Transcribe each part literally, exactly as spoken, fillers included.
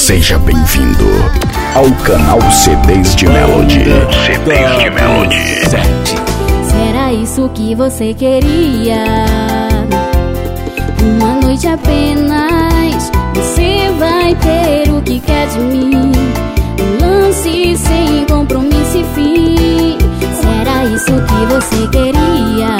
Seja bem-vindo ao canal C Ds de Melody. C Ds de Melody. Se era isso que você queria, uma noite apenas, você vai ter o que quer de mim. Um lance sem compromisso e fim. Se era isso que você queria,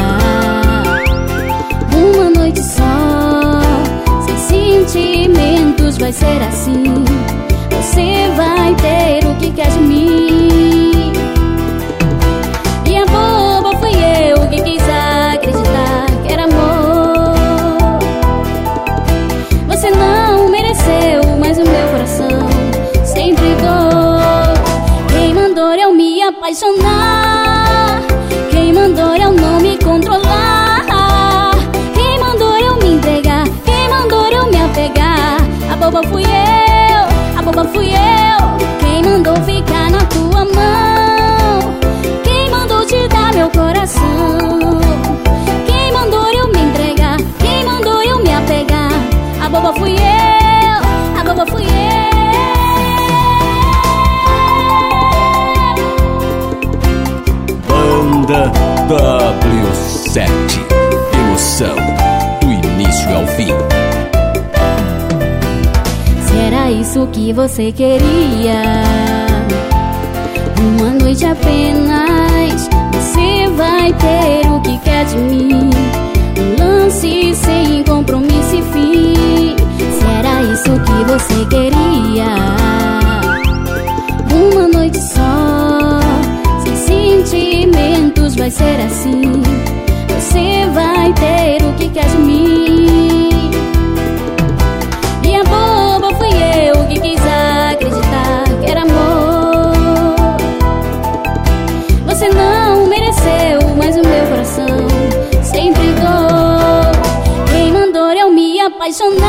uma noite só, sem sentimentos, vai ser assim. Você vai ter o que quer de mim. E a boba fui eu que quis acreditar que era amor. Você não mereceu, mas o meu coração sempre dor. Quem mandou eu me apaixonar? Quem mandou eu não me controlar? Quem mandou eu me entregar? Quem mandou eu me apegar? A boba fui eu, a boba fui eu. Quem mandou ficar na tua mão? Quem mandou te dar meu coração? Quem mandou eu me entregar? Quem mandou eu me apegar? A boba fui eu, a boba fui eu. Banda W sete, emoção do início ao fim. Se era isso que você queria, uma noite apenas, você vai ter o que quer de mim. Um lance sem compromisso e fim. Se era isso que você queria, uma noite só, sem sentimentos, vai ser assim. Você vai ter o que quer de mim. E a boba fui eu que quis acreditar que era amor. Você não mereceu, mas o meu coração sempre dor. Quem mandou eu me apaixonar?